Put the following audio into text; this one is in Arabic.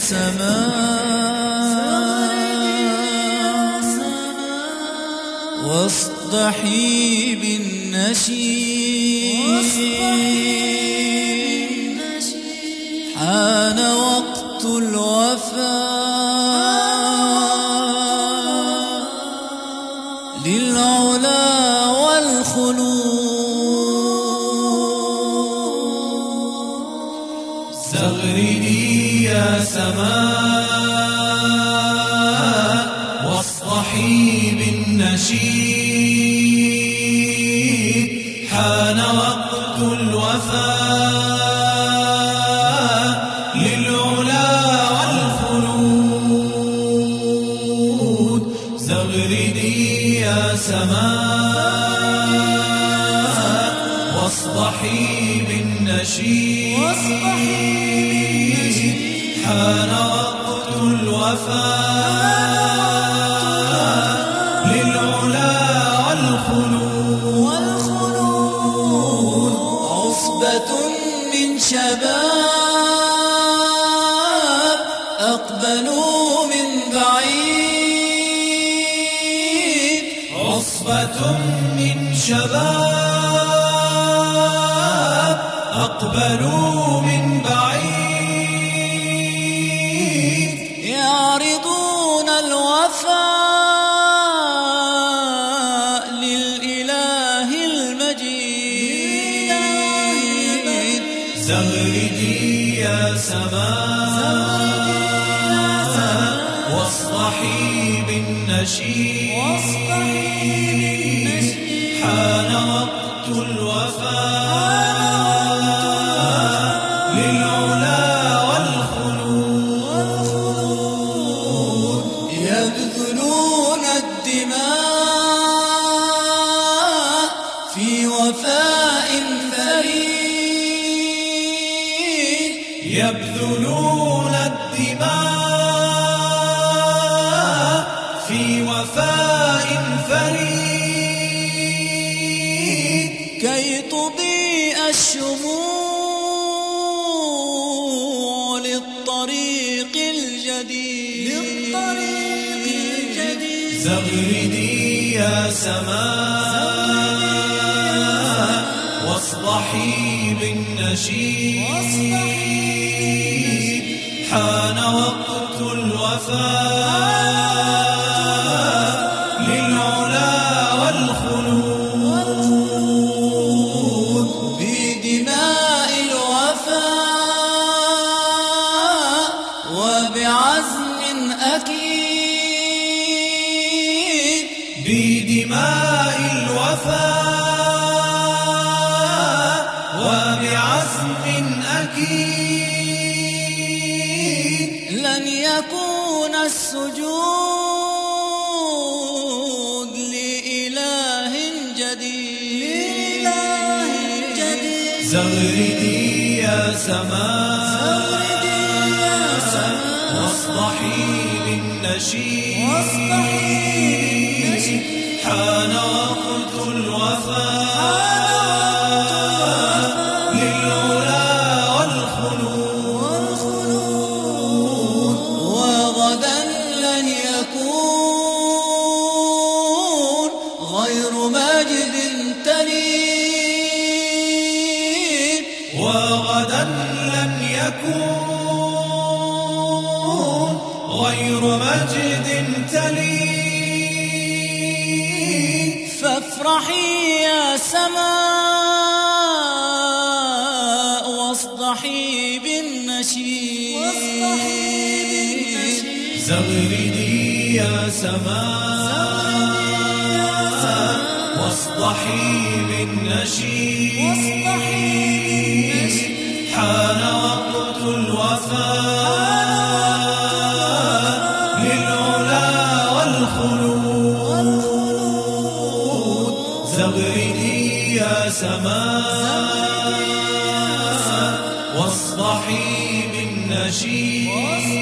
سماء واصدحي بالنشيد حان وقت الوفاء للعلا والخلود زغردي يا سماء واصطحي بالنشيد حان وقت الوفاء للعلا والخلود زغردي يا سماء واصطحي بالنشيد حان وقت الوفاء للعلا والخلود عصبة من شباب أقبلوا من بعيد عصبة من شباب أقبلوا من بعيد يعرضون الوفاء للإله المجيد زغردي يا سماء واصطحي بالنشيد حان وقت الوفاء للعلا والخلود يبذلون الدماء في وفاء فريد يبذلون الدماء في وفاء فريد كي تضيء الشموع للطريق الجديد زغردي يا سماء واصطحي بالنشيد حان وقت الوفاء للعلا والخلود بدماء الوفاء وبعزم أكيد بدماء الوفاء وبعزم أكيد لن يكون السجود لإله جديد زغردي يا سماء واصطحي بالنشيد حان وقت الوفاء للعلا والخلود وغدا لن يكون غير مجد تليد وغدا لن يكون غير مجد تليد فافرحي يا سماء واصدحي بالنشيد زغردي يا سماء واصطحي بالنشيد حان وقت الوفاء للعلا والخلود زغردي يا سماء واصطحي بالنشيد